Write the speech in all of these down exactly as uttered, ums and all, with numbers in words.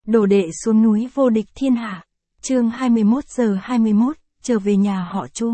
Đồ đệ xuống núi vô địch thiên hạ. Chương hai mươi mốt giờ hai mươi mốt, trở về nhà họ Chu.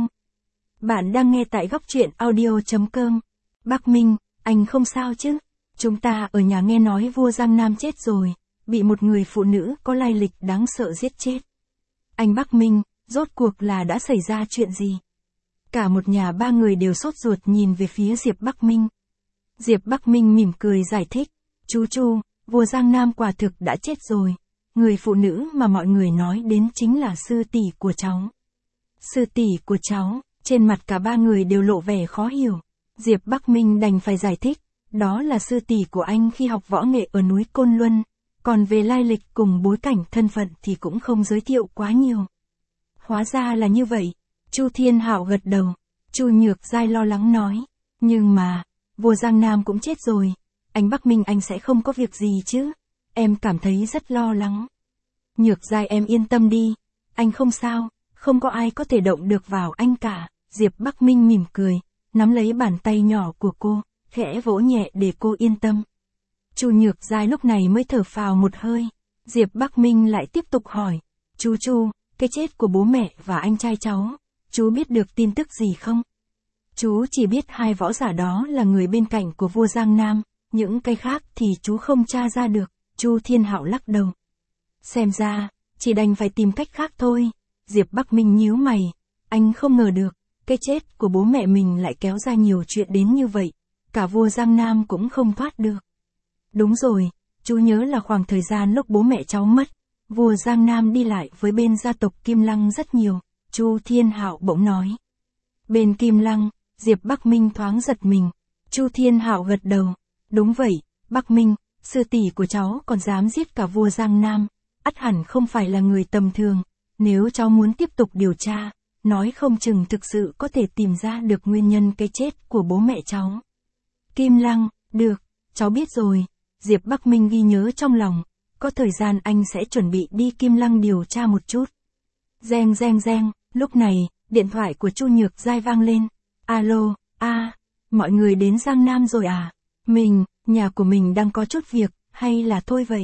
Bạn đang nghe tại góc truyện audio chấm com. Bắc Minh, anh không sao chứ? Chúng ta ở nhà nghe nói vua Giang Nam chết rồi, bị một người phụ nữ có lai lịch đáng sợ giết chết. Anh Bắc Minh, rốt cuộc là đã xảy ra chuyện gì? Cả một nhà ba người đều sốt ruột nhìn về phía Diệp Bắc Minh. Diệp Bắc Minh mỉm cười giải thích, chú Chu, vua Giang Nam quả thực đã chết rồi. Người phụ nữ mà mọi người nói đến chính là sư tỷ của cháu. Sư tỷ của cháu, trên mặt cả ba người đều lộ vẻ khó hiểu. Diệp Bắc Minh đành phải giải thích, đó là sư tỷ của anh khi học võ nghệ ở núi Côn Luân, còn về lai lịch cùng bối cảnh thân phận thì cũng không giới thiệu quá nhiều. Hóa ra là như vậy. Chu Thiên Hạo gật đầu. Chu Nhược Giai lo lắng nói, nhưng mà, vua Giang Nam cũng chết rồi, anh Bắc Minh anh sẽ không có việc gì chứ? Em cảm thấy rất lo lắng. Nhược Giai em yên tâm đi, anh không sao, không có ai có thể động được vào anh cả. Diệp Bắc Minh mỉm cười, nắm lấy bàn tay nhỏ của cô, khẽ vỗ nhẹ để cô yên tâm. Chu Nhược Giai lúc này mới thở phào một hơi. Diệp Bắc Minh lại tiếp tục hỏi, chú Chu, cái chết của bố mẹ và anh trai cháu, chú biết được tin tức gì không? Chú chỉ biết hai võ giả đó là người bên cạnh của vua Giang Nam, những cái khác thì chú không tra ra được. Chu Thiên Hạo lắc đầu. Xem ra, chỉ đành phải tìm cách khác thôi. Diệp Bắc Minh nhíu mày, anh không ngờ được, cái chết của bố mẹ mình lại kéo ra nhiều chuyện đến như vậy, cả vua Giang Nam cũng không thoát được. Đúng rồi, chú nhớ là khoảng thời gian lúc bố mẹ cháu mất, vua Giang Nam đi lại với bên gia tộc Kim Lăng rất nhiều. Chu Thiên Hạo bỗng nói. Bên Kim Lăng, Diệp Bắc Minh thoáng giật mình. Chu Thiên Hạo gật đầu. Đúng vậy, Bắc Minh, sư tỷ của cháu còn dám giết cả vua Giang Nam, ắt hẳn không phải là người tầm thường. Nếu cháu muốn tiếp tục điều tra, nói không chừng thực sự có thể tìm ra được nguyên nhân cái chết của bố mẹ cháu. Kim Lăng, được, cháu biết rồi. Diệp Bắc Minh ghi nhớ trong lòng, có thời gian anh sẽ chuẩn bị đi Kim Lăng điều tra một chút. Reng reng reng, lúc này, điện thoại của Chu Nhược Giai vang lên. Alo, a, à, mọi người đến Giang Nam rồi à? Mình, nhà của mình đang có chút việc, hay là thôi vậy?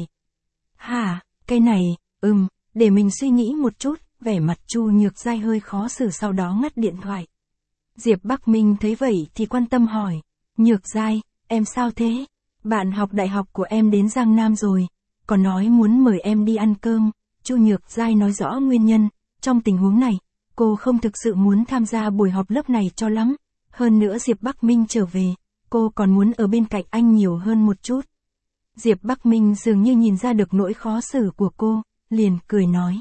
Hả, cái này, ừm, để mình suy nghĩ một chút. Vẻ mặt Chu Nhược Giai hơi khó xử sau đó ngắt điện thoại. Diệp Bắc Minh thấy vậy thì quan tâm hỏi, Nhược Giai, em sao thế? Bạn học đại học của em đến Giang Nam rồi, còn nói muốn mời em đi ăn cơm. Chu Nhược Giai nói rõ nguyên nhân, trong tình huống này, cô không thực sự muốn tham gia buổi họp lớp này cho lắm. Hơn nữa Diệp Bắc Minh trở về, cô còn muốn ở bên cạnh anh nhiều hơn một chút. Diệp Bắc Minh dường như nhìn ra được nỗi khó xử của cô, liền cười nói.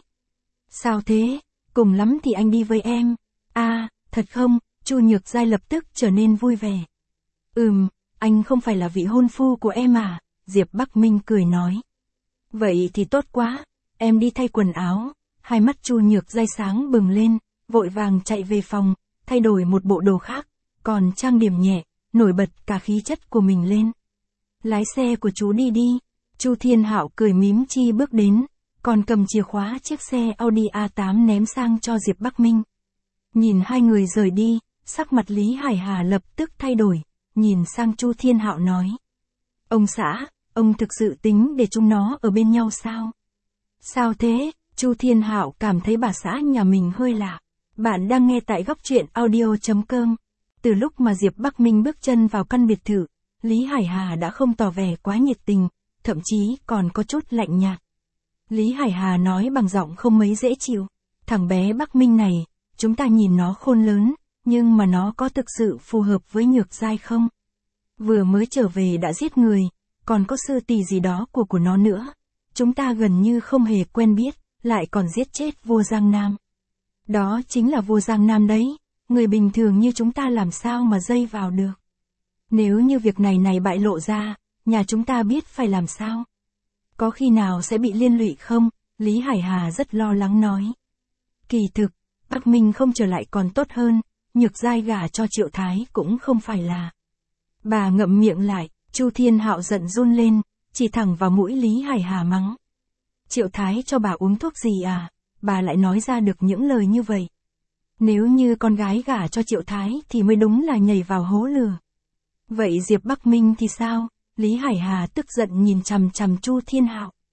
Sao thế, cùng lắm thì anh đi với em. À, thật không? Chu Nhược Giai lập tức trở nên vui vẻ. Ừm, anh không phải là vị hôn phu của em à? Diệp Bắc Minh cười nói. Vậy thì tốt quá, em đi thay quần áo. Hai mắt Chu Nhược Giai sáng bừng lên, vội vàng chạy về phòng, thay đổi một bộ đồ khác, còn trang điểm nhẹ, nổi bật cả khí chất của mình lên. Lái xe của chú đi đi. Chu Thiên Hạo cười mím chi bước đến, còn cầm chìa khóa chiếc xe Audi A tám ném sang cho Diệp Bắc Minh. Nhìn hai người rời đi, sắc mặt Lý Hải Hà lập tức thay đổi, nhìn sang Chu Thiên Hạo nói. Ông xã, ông thực sự tính để chúng nó ở bên nhau sao? Sao thế? Chu Thiên Hạo cảm thấy bà xã nhà mình hơi lạ. Bạn đang nghe tại góc truyện audio chấm com. Từ lúc mà Diệp Bắc Minh bước chân vào căn biệt thự, Lý Hải Hà đã không tỏ vẻ quá nhiệt tình, thậm chí còn có chút lạnh nhạt. Lý Hải Hà nói bằng giọng không mấy dễ chịu. Thằng bé Bắc Minh này, chúng ta nhìn nó khôn lớn, nhưng mà nó có thực sự phù hợp với Nhược Giai không? Vừa mới trở về đã giết người, còn có sư tỷ gì đó của của nó nữa. Chúng ta gần như không hề quen biết, lại còn giết chết vua Giang Nam. Đó chính là vua Giang Nam đấy, người bình thường như chúng ta làm sao mà dây vào được. Nếu như việc này này bại lộ ra, nhà chúng ta biết phải làm sao? Có khi nào sẽ bị liên lụy không? Lý Hải Hà rất lo lắng nói. Kỳ thực, Bắc Minh không trở lại còn tốt hơn, Nhược Giai gả cho Triệu Thái cũng không phải là. Bà ngậm miệng lại, Chu Thiên Hạo giận run lên, chỉ thẳng vào mũi Lý Hải Hà mắng. Triệu Thái cho bà uống thuốc gì à? Bà lại nói ra được những lời như vậy. Nếu như con gái gả cho Triệu Thái thì mới đúng là nhảy vào hố lửa. Vậy Diệp Bắc Minh thì sao? Lý Hải Hà tức giận nhìn chằm chằm Chu Thiên Hạo.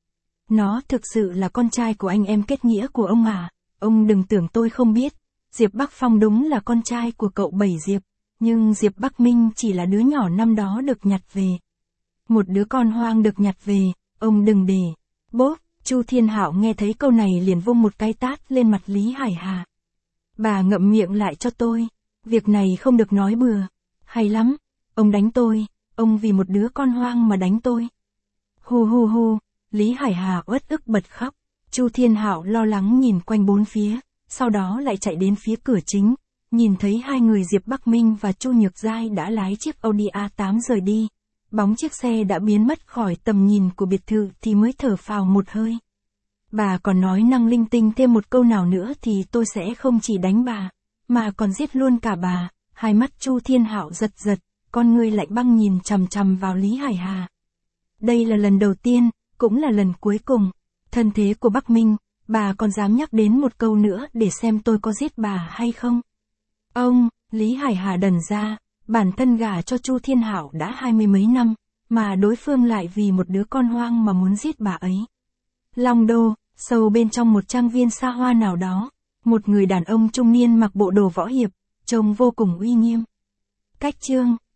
Nó thực sự là con trai của anh em kết nghĩa của ông à, ông đừng tưởng tôi không biết. Diệp Bắc Phong đúng là con trai của cậu Bảy Diệp, nhưng Diệp Bắc Minh chỉ là đứa nhỏ năm đó được nhặt về. Một đứa con hoang được nhặt về, ông đừng để. Bốp, Chu Thiên Hạo nghe thấy câu này liền vung một cái tát lên mặt Lý Hải Hà. Bà ngậm miệng lại cho tôi, việc này không được nói bừa. Hay lắm, ông đánh tôi, ông vì một đứa con hoang mà đánh tôi. Hu hu hu, Lý Hải Hà uất ức bật khóc. Chu Thiên Hạo lo lắng nhìn quanh bốn phía, sau đó lại chạy đến phía cửa chính, nhìn thấy hai người Diệp Bắc Minh và Chu Nhược Giai đã lái chiếc Audi a tám rời đi. Bóng chiếc xe đã biến mất khỏi tầm nhìn của biệt thự thì mới thở phào một hơi. Bà còn nói năng linh tinh thêm một câu nào nữa thì tôi sẽ không chỉ đánh bà, mà còn giết luôn cả bà. Hai mắt Chu Thiên Hạo giật giật, con ngươi lạnh băng nhìn chằm chằm vào Lý Hải Hà. Đây là lần đầu tiên, cũng là lần cuối cùng. Thân thế của Bắc Minh, bà còn dám nhắc đến một câu nữa để xem tôi có giết bà hay không? Ông, Lý Hải Hà đần ra, bản thân gả cho Chu Thiên Hạo đã hai mươi mấy năm, mà đối phương lại vì một đứa con hoang mà muốn giết bà ấy. Long Đô, sâu bên trong một trang viên xa hoa nào đó, một người đàn ông trung niên mặc bộ đồ võ hiệp, trông vô cùng uy nghiêm. Cách chương